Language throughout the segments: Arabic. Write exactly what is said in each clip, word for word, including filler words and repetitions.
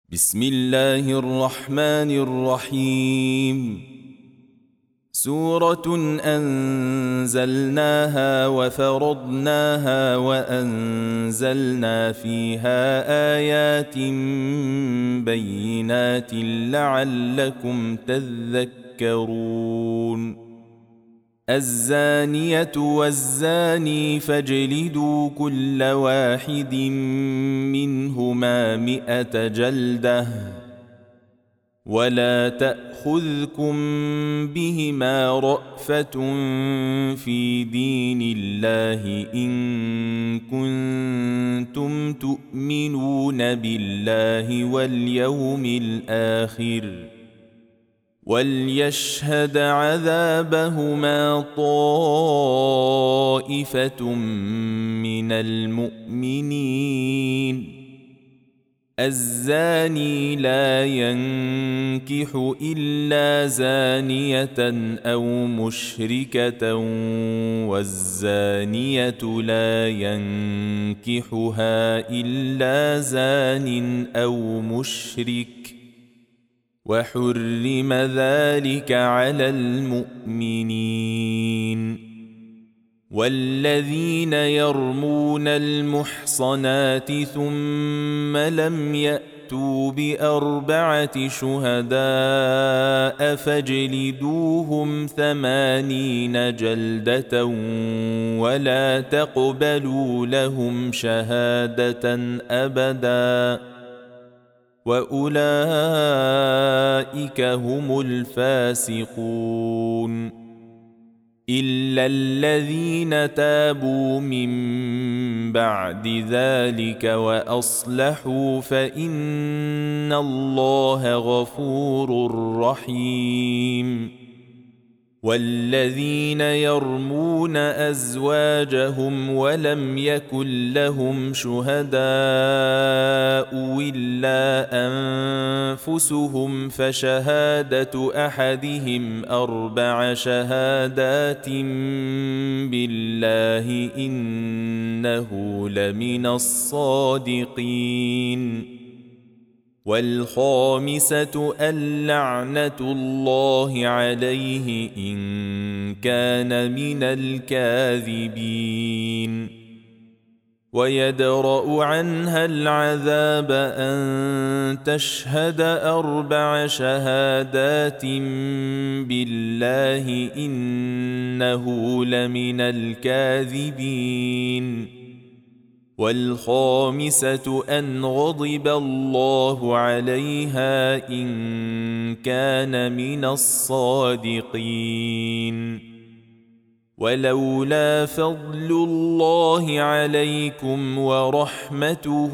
بسم الله الرحمن الرحيم. سورة أنزلناها وفرضناها وأنزلنا فيها آيات بينات لعلكم تذكرون. الزانية والزاني فاجلدوا كل واحد منهما مئة جلدة ولا تأخذكم بهما رأفة في دين الله إن كنتم تؤمنون بالله واليوم الآخر وليشهد عذابهما طائفة من المؤمنين. الزاني لا ينكح إلا زانية أو مشركة والزانية لا ينكحها إلا زان أو مشرك وحرم ذلك على المؤمنين. والذين يرمون المحصنات ثم لم يأتوا بأربعة شهداء فاجلدوهم ثمانين جلدة ولا تقبلوا لهم شهادة أبداً وأولئك هم الفاسقون. إلا الذين تابوا من بعد ذلك وأصلحوا فإن الله غفور رحيم. والذين يرمون أزواجهم ولم يكن لهم شهداء إلا أنفسهم فشهادة أحدهم أربع شهادات بالله إنه لمن الصادقين. والخامسة اللعنة الله عليه إن كان من الكاذبين. ويدرأ عنها العذاب أن تشهد أربع شهادات بالله إنه لمن الكاذبين. والخامسة أن غضب الله عليها إن كان من الصادقين. ولولا فضل الله عليكم ورحمته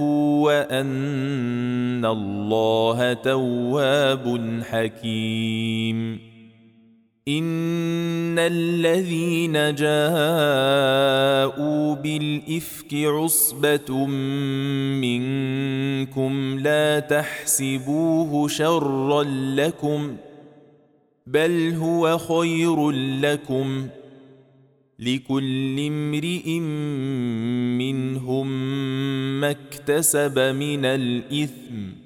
وأن الله تواب حكيم. إن الذين جاءوا بالإفك عصبة منكم لا تحسبوه شرا لكم بل هو خير لكم لكل امرئ منهم ما اكتسب من الإثم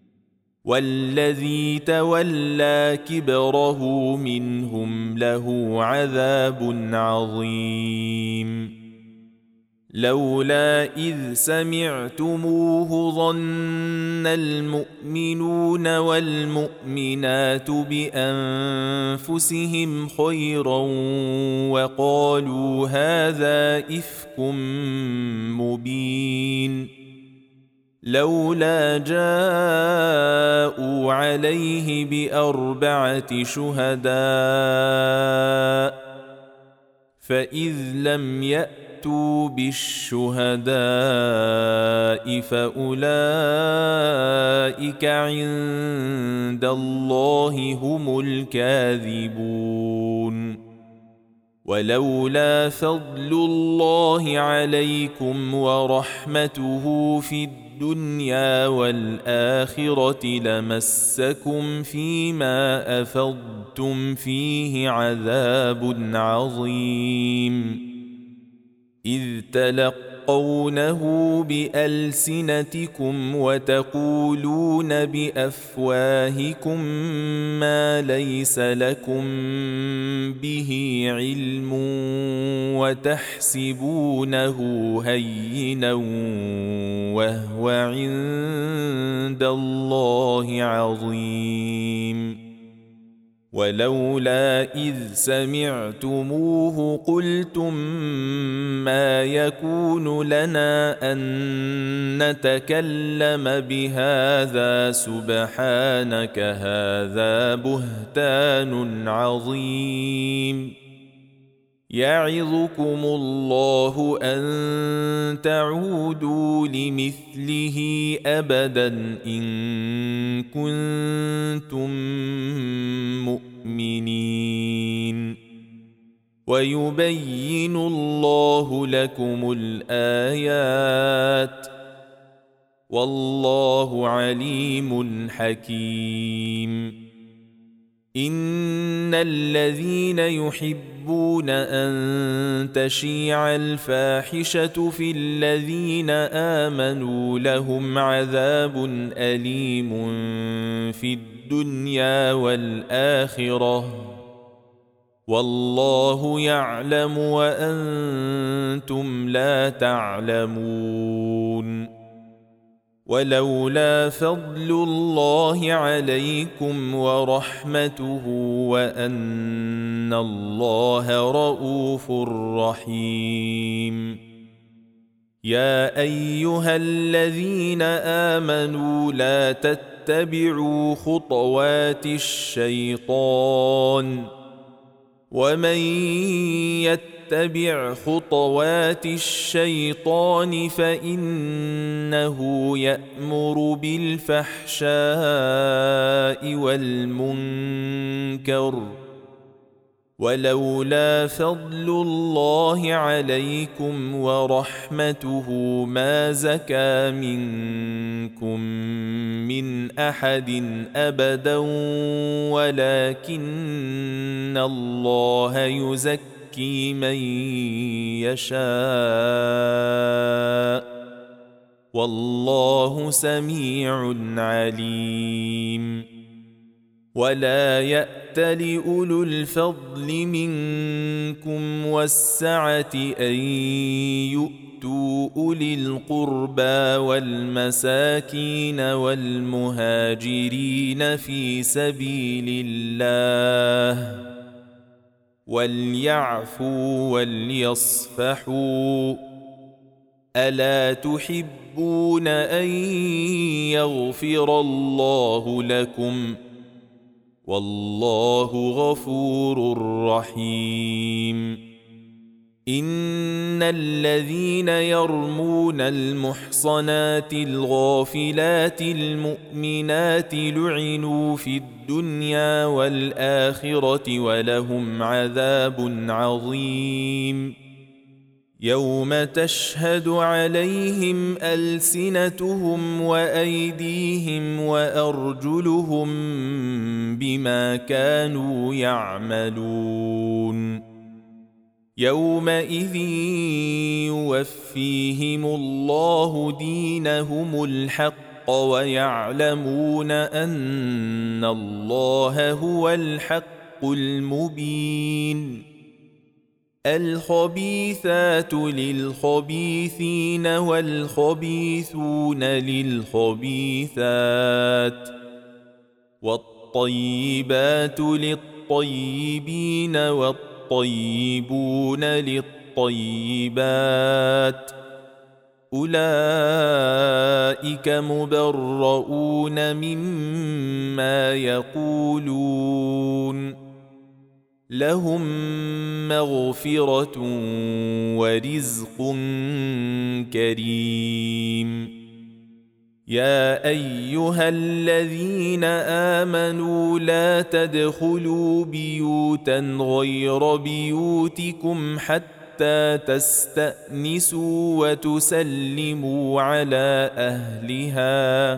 والذي تولى كبره منهم له عذاب عظيم. لولا إذ سمعتموه ظن المؤمنون والمؤمنات بأنفسهم خيرا وقالوا هذا إفك مبين. لولا جاءوا عليه بأربعة شهداء فإذ لم يأتوا بالشهداء فأولئك عند الله هم الكاذبون. ولولا فضل الله عليكم ورحمته في الدنيا والآخرة لمسكم فيما أفضتم فيه عذاب عظيم. إذ تلقى تلقونه بألسنتكم وتقولون بأفواهكم ما ليس لكم به علم وتحسبونه هينا وهو عند الله عظيم. ولولا إذ سمعتموه قلتم ما يكون لنا أن نتكلم بهذا سبحانك هذا بهتان عظيم. يعظكم الله أن تعودوا لمثله أبدا إن كنتم مؤمنين. ويبين الله لكم الآيات والله عليم حكيم. إن الذين يحبون أن تشيع الفاحشة في الذين آمنوا لهم عذاب أليم في الدنيا والآخرة والله يعلم وأنتم لا تعلمون. ولولا فضل الله عليكم ورحمته وأن الله رؤوف رحيم. يا أيها الذين آمنوا لا تتبعوا خطوات الشيطان ومن يتبع خطوات الشيطان فإنه يأمر بالفحشاء والمنكر ولولا فضل الله عليكم ورحمته ما زكى منكم من أحد أبدا ولكن الله يزكي من يشاء والله سميع عليم. ولا يأتل أولو الفضل منكم والسعة أن يؤتوا أولي القربى والمساكين والمهاجرين في سبيل الله وليعفوا وليصفحوا ألا تحبون أن يغفر الله لكم والله غفور رحيم. إن الذين يرمون المحصنات الغافلات المؤمنات لعنوا في الدنيا والآخرة ولهم عذاب عظيم. يوم تشهد عليهم ألسنتهم وأيديهم وأرجلهم بما كانوا يعملون. يومئذ يوفيهم الله دينهم الحق ويعلمون أن الله هو الحق المبين. الخبيثات للخبيثين والخبيثون للخبيثات والطيبات للطيبين والطيبون للطيبات أولئك مبرؤون مما يقولون لهم مغفرة ورزق كريم. يا أيها الذين آمنوا لا تدخلوا بيوتا غير بيوتكم حتى تستأنسوا وتسلموا على أهلها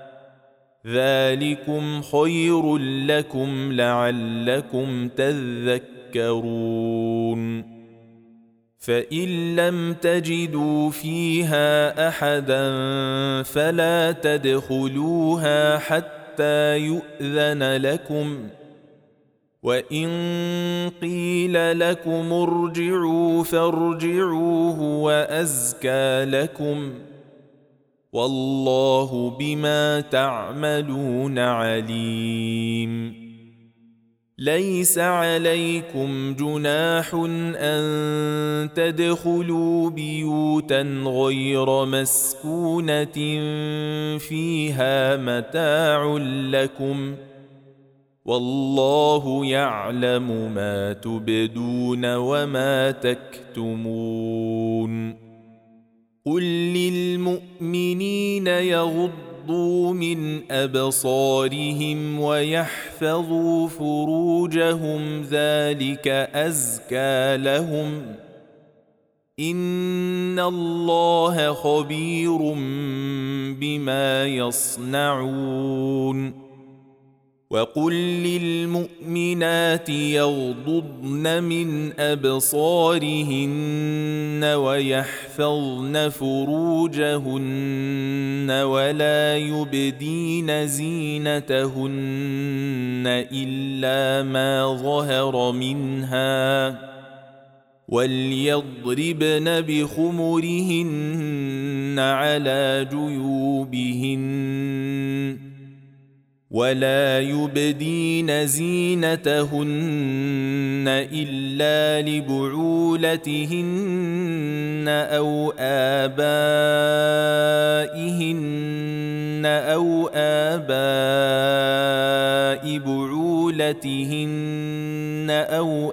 ذلكم خير لكم لعلكم تذكرون. فإن لم تجدوا فيها أحدا فلا تدخلوها حتى يؤذن لكم، وإن قيل لكم ارجعوا فارجعوا هو أزكى لكم، والله بما تعملون عليم. ليس عليكم جناح أن تدخلوا بيوتا غير مسكونة فيها متاع لكم، والله يعلم ما تبدون وما تكتمون. قل للمؤمنين يغضوا من أبصارهم ويحفظوا فروجهم ذلك أزكى لهم، إن الله خبير بما يصنعون. وقل للمؤمنات يغضضن من أبصارهن ويحفظن فروجهن ولا يبدين زينتهن إلا ما ظهر منها، وليضربن بخمرهن على جيوبهن، ولا يبدين زينتهن إلا لبعولتهن أو آبائهن أو آباء بعولتهن أو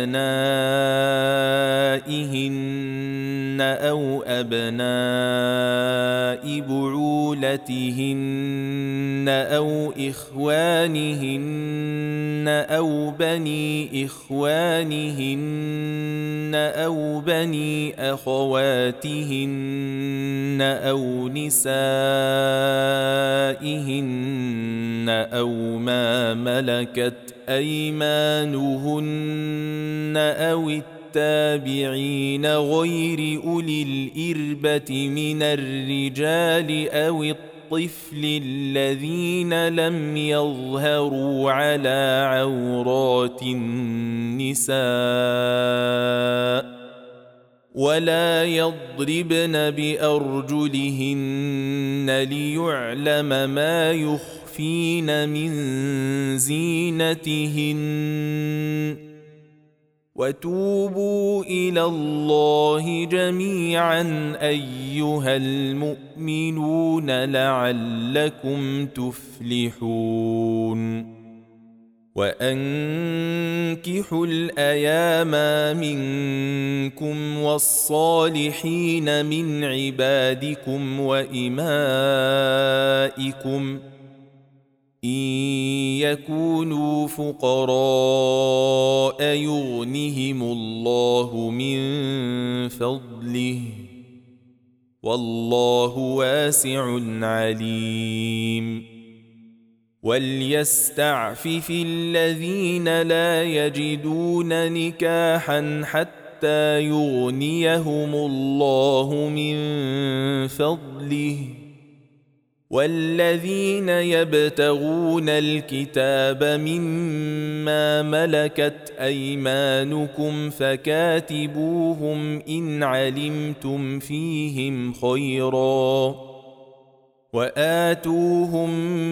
أبنائهن أو أبناء بعولتهن أو إخوانهن أو بني إخوانهن أو بني أخواتهن أو نسائهن أو ما ملكت أيمانهن أو التابعين غير أولي الإربة من الرجال أو الطفل الذين لم يظهروا على عورات النساء، ولا يضربن بأرجلهن ليعلم ما يخفين من زينتهن، وتوبوا إلى الله جميعا أيها المؤمنون لعلكم تفلحون. وأنكحوا الأيام منكم والصالحين من عبادكم وإمائكم إن يكونوا فقراء يغنهم الله من فضله، والله واسع عليم. وليستعفف الذين لا يجدون نكاحا حتى يغنيهم الله من فضله، والذين يبتغون الكتاب مما ملكت أيمانكم فكاتبوهم إن علمتم فيهم خيرا، وآتوهم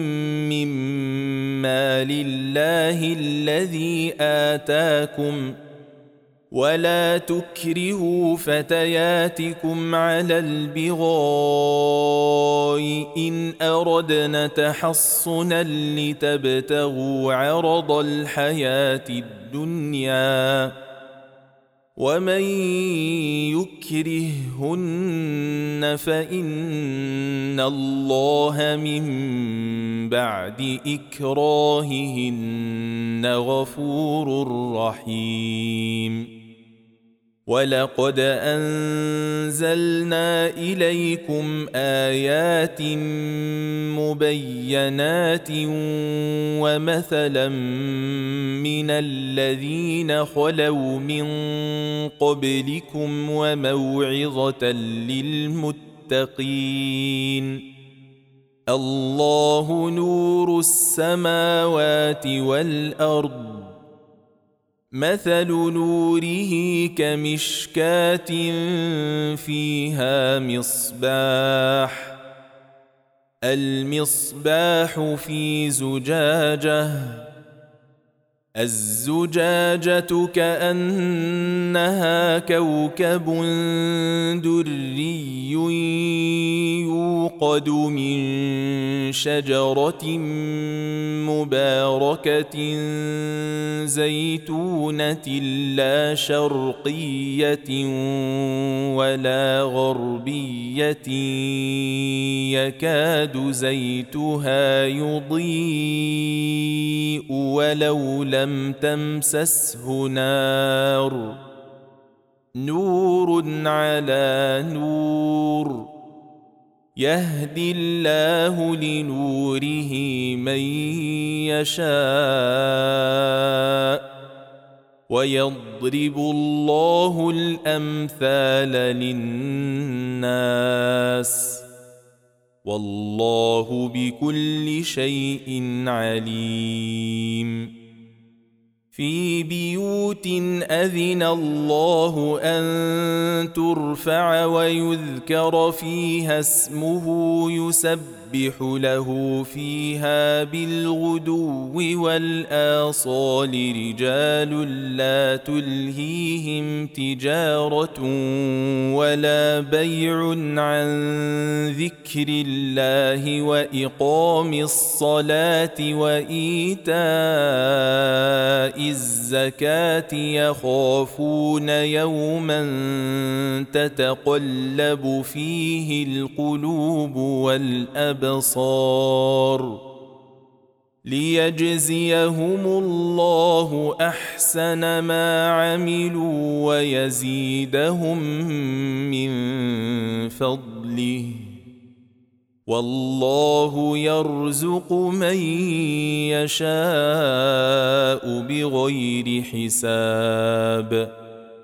مما لله الذي آتاكم، ولا تكرهوا فتياتكم على البغاء إن أردنا تحصنا لتبتغوا عرض الحياة الدنيا، ومن يكرههن فإن الله من بعد إكراههن غفور رحيم. وَلَقَدْ أَنزَلْنَا إِلَيْكُمْ آيَاتٍ مُبَيِّنَاتٍ وَمَثَلًا مِنَ الَّذِينَ خَلَوْا مِن قَبْلِكُمْ وَمَوْعِظَةً لِّلْمُتَّقِينَ اللَّهُ نُورُ السَّمَاوَاتِ وَالْأَرْضِ مثل نوره كمشكاة فيها مصباح المصباح في زجاجة الزجاجة كأنها كوكب دري يوقد من شجرة مباركة زيتونة لا شرقية ولا غربية يكاد زيتها يضيء ولو لم تمسسه نار نور على نور يهدي الله لنوره من يشاء ويضرب الله الأمثال للناس والله بكل شيء عليم في بيوت أذن الله أن ترفع ويذكر فيها اسمه يسبح له فيها بالغدو والآصال رجال لا تلهيهم تجارة ولا بيع عن ذكر الله وإقام الصلاة وإيتاء الزكاة يخافون يوما تتقلب فيه القلوب والأبصار ليجزيهم الله أحسن ما عملوا ويزيدهم من فضله والله يرزق من يشاء بغير حساب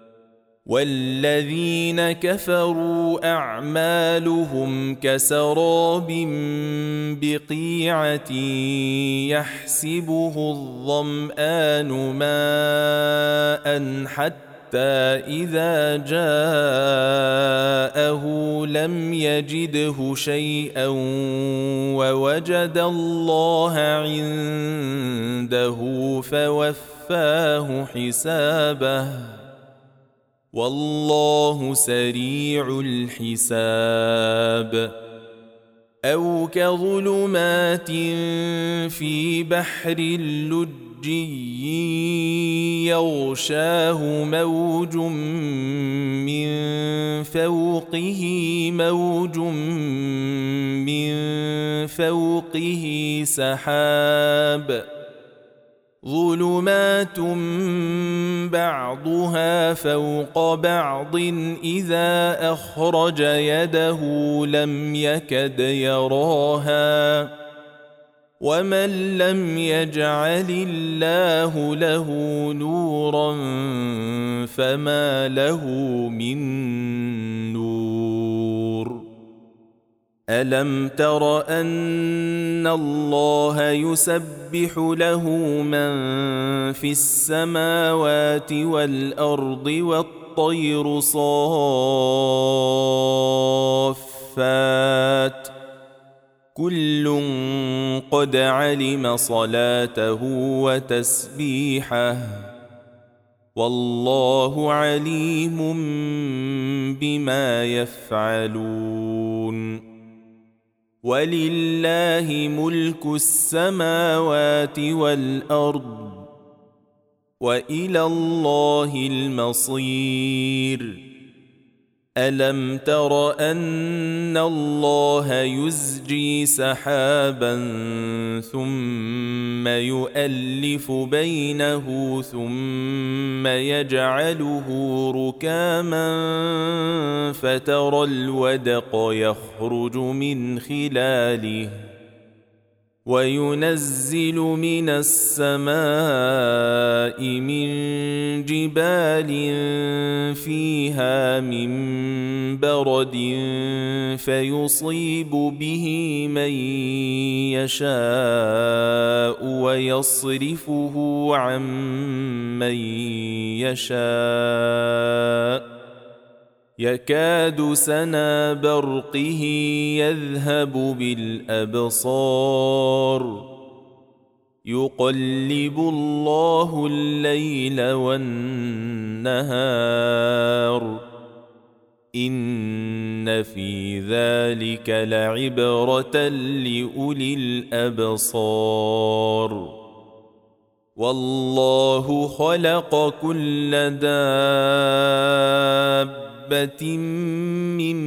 والذين كفروا أعمالهم كسراب بقيعة يحسبه الظمآن ماء حتى إذا جاءه لم يجده شيئا ووجد الله عنده فوفاه حسابه والله سريع الحساب أو كظلمات في بحر لجي يغشاه موج من فوقه موج من فوقه سحاب ظلمات بعضها فوق بعض إذا أخرج يده لم يكد يراها ومن لم يجعل الله له نورا فما له من نور ألم تر أن الله يسبح له من في السماوات والأرض والطير صافات كل قد علم صلاته وتسبيحه والله عليم بما يفعلون ولله ملك السماوات والأرض وإلى الله المصير ألم تر أن الله يزجي سحابا ثم يؤلف بينه ثم يجعله ركاما فترى الودق يخرج من خلاله وينزل من السماء من جبال فيها من برد فيصيب به من يشاء ويصرفه عن من يشاء يكاد سنا برقه يذهب بالأبصار يقلب الله الليل والنهار إن في ذلك لعبرة لأولي الأبصار والله خلق كل دابة من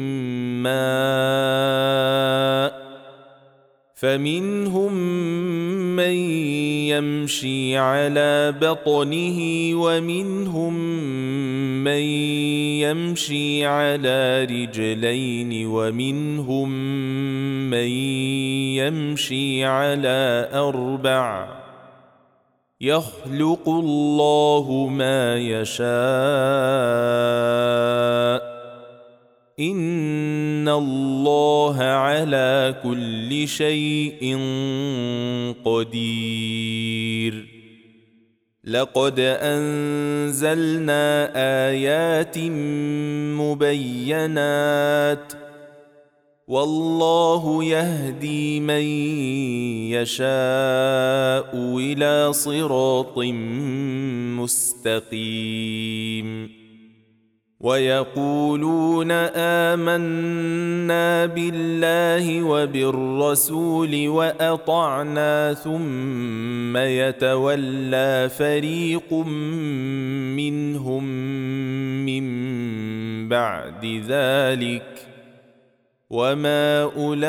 ماء فمنهم من يمشي على بطنه ومنهم من يمشي على رجلين ومنهم من يمشي على أربع يخلق الله ما يشاء إن الله على كل شيء قدير لقد أنزلنا آيات مبينات والله يهدي من يشاء إلى صراط مستقيم ويقولون آمنا بالله وبالرسول وأطعنا ثم يتولى فريق منهم من بعد ذلك وما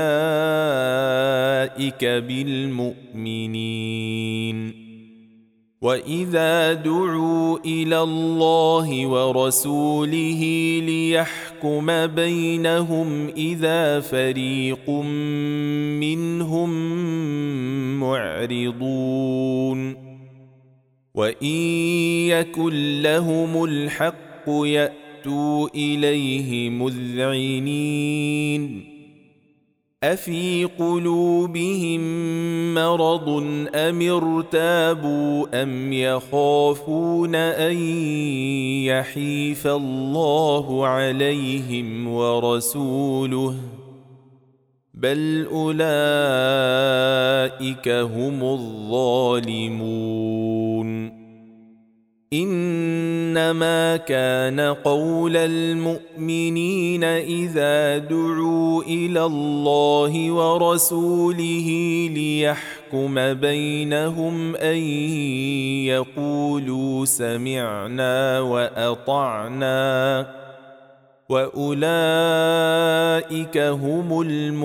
أولئك بالمؤمنين وإذا دعوا إلى الله ورسوله ليحكم بينهم إذا فريق منهم معرضون وإن يكن لهم الحق يأتوا إليه مذعنين أفي قلوبهم مرض أم ارتابوا أم يخافون أن يحيف الله عليهم ورسوله بل أولئك هم الظالمون إنما كان قول المؤمنين إذا دعوا إلى الله ورسوله ليحكم بينهم أن يقولوا سمعنا وأطعنا وأولئك هم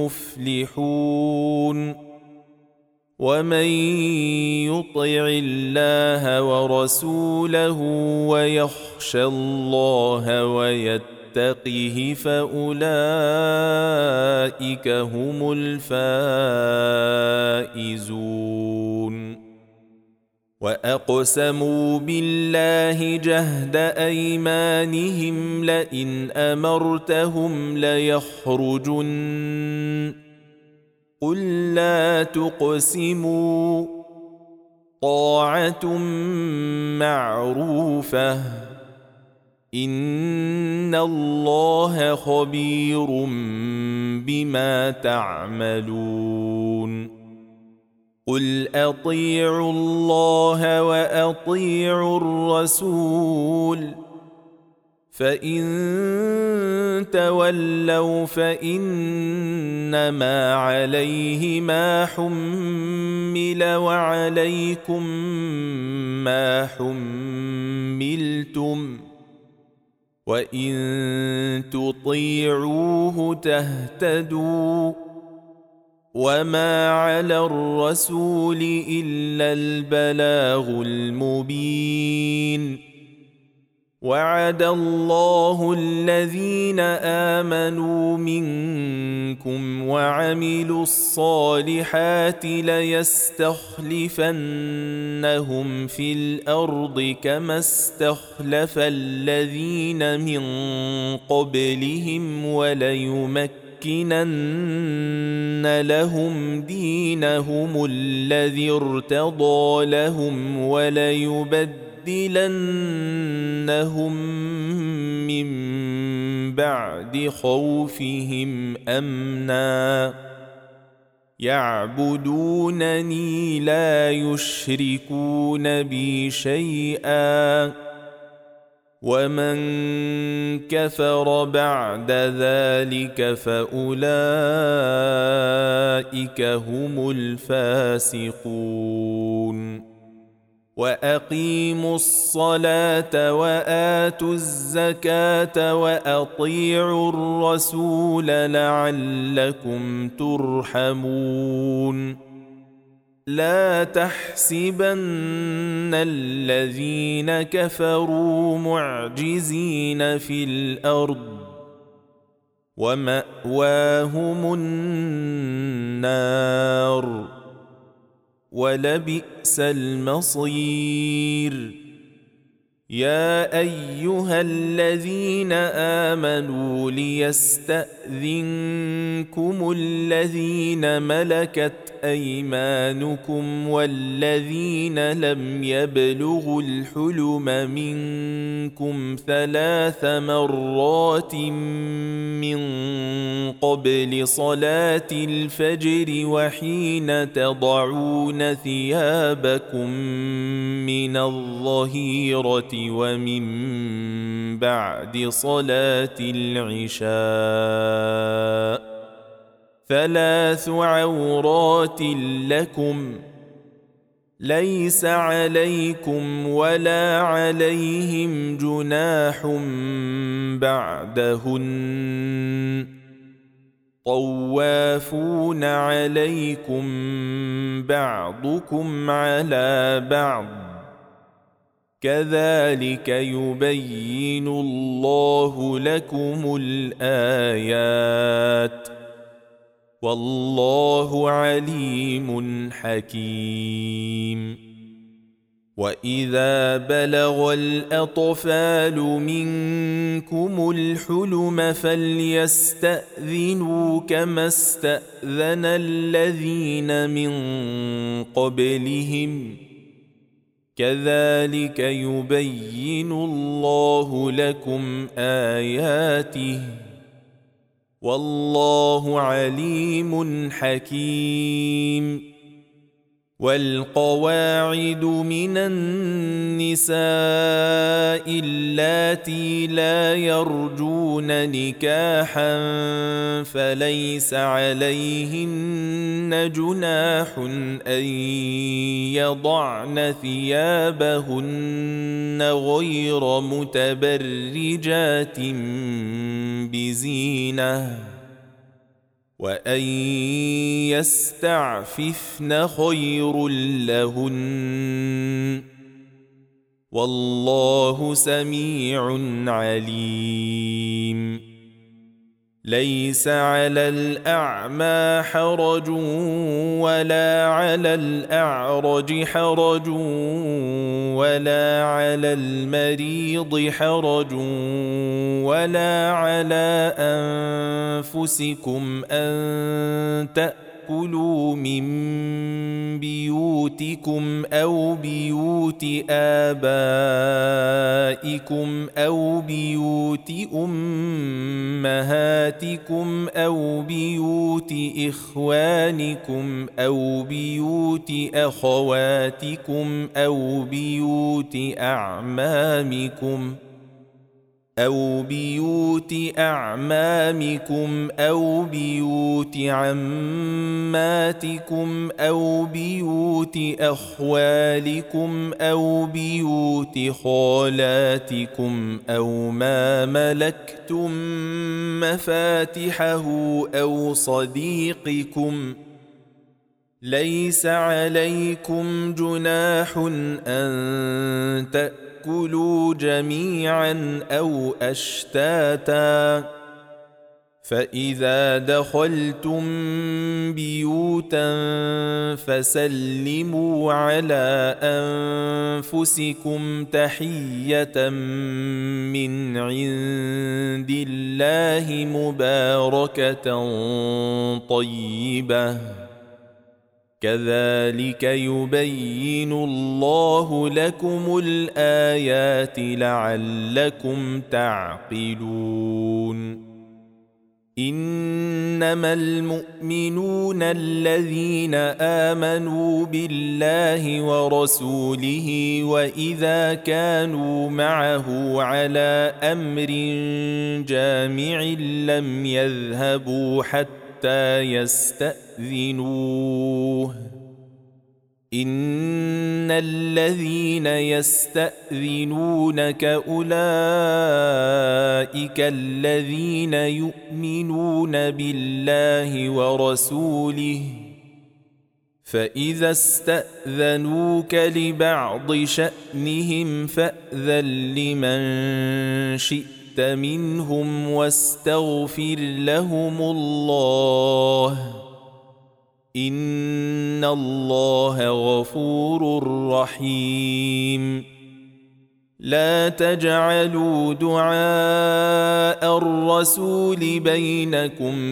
المفلحون ومن يطع الله ورسوله ويخشى الله ويتقه فأولئك هم الفائزون وأقسموا بالله جهد أيمانهم لئن أمرتهم ليخرجن قل لا تقسموا طاعة معروفة إن الله خبير بما تعملون قل أطيعوا الله وأطيعوا الرسول فإن تولوا فإنما عليه ما حمل وعليكم ما حملتم وإن تطيعوه تهتدوا وما على الرسول إلا البلاغ المبين وعد الله الذين آمنوا منكم وعملوا الصالحات ليستخلفنهم في الأرض كما استخلف الذين من قبلهم وليمكنن لهم دينهم الذي ارتضى لهم وليبدلنهم من بعد خوفهم أمنا يعبدونني لا يشركون بي شيئا ومن كفر بعد ذلك فأولئك هم الفاسقون وأقيموا الصلاة وآتوا الزكاة وأطيعوا الرسول لعلكم ترحمون لا تحسبن الذين كفروا معجزين في الأرض ومأواهم النار ولبئس المصير يا أيها الذين آمنوا ليستأذنكم الذين ملكت أيمانكم والذين لم يبلغوا الحلم منكم ثلاث مرات من قبل صلاة الفجر وحين تضعون ثيابكم من الظهيرة ومن بعد صلاة العشاء ثلاث عورات لكم ليس عليكم ولا عليهم جناح بعدهن طوافون عليكم بعضكم على بعض كذلك يبين الله لكم الآيات والله عليم حكيم وإذا بلغ الأطفال منكم الحلم فليستأذنوا كما استأذن الذين من قبلهم كذلك يبين الله لكم آياته والله عليم حكيم والقواعد من النساء اللاتي لا يرجون نكاحا فليس عليهن جناح أن يضعن ثيابهن غير متبرجات بزينة وأن يستعففن خير لهن والله سميع عليم ليس على الأعمى حرج ولا على الأعرج حرج ولا على المريض حرج ولا على أنفسكم أن تأكلوا من بيوتكم أو بيوت آبائكم أو بيوت أمهاتكم أو بيوت إخوانكم أو بيوت أخواتكم أو بيوت أعمامكم أو بيوت أعمامكم أو بيوت عماتكم أو بيوت أخوالكم أو بيوت خالاتكم أو ما ملكتم مفاتحه أو صديقكم. ليس عليكم جناح أن تأكلوا جميعا أو أشتاتا، فإذا دخلتم بيوتا فسلموا على أنفسكم تحية من عند الله مباركة طيبة، كذلك يبين الله لكم الآيات لعلكم تعقلون. إنما المؤمنون الذين آمنوا بالله ورسوله وإذا كانوا معه على أمر جامع لم يذهبوا حتى يستأذنوه. إن الذين يستأذنونك أولئك الذين يؤمنون بالله ورسوله، فإذا استأذنوك لبعض شأنهم فأذن لمن شئت منهم واستغفر لهم الله، إن الله غفور رحيم. لا تجعلوا دعاء الرسول بينكم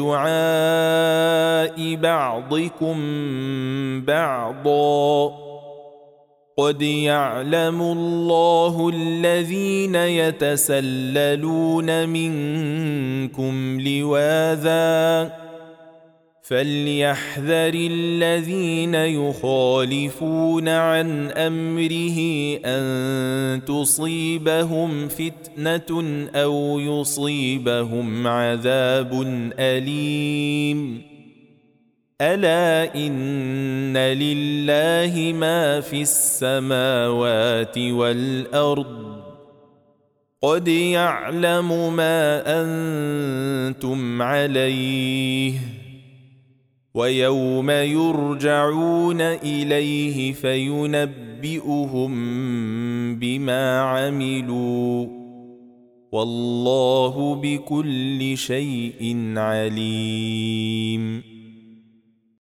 كدعاء بعضكم بعضا، قد يعلم الله الذين يتسللون منكم لواذا، فليحذر الذين يخالفون عن أمره أن تصيبهم فتنة أو يصيبهم عذاب أليم. ألا إن لله ما في السماوات والأرض، قد يعلم ما أنتم عليه، ويوم يرجعون إليه فينبئهم بما عملوا، والله بكل شيء عليم.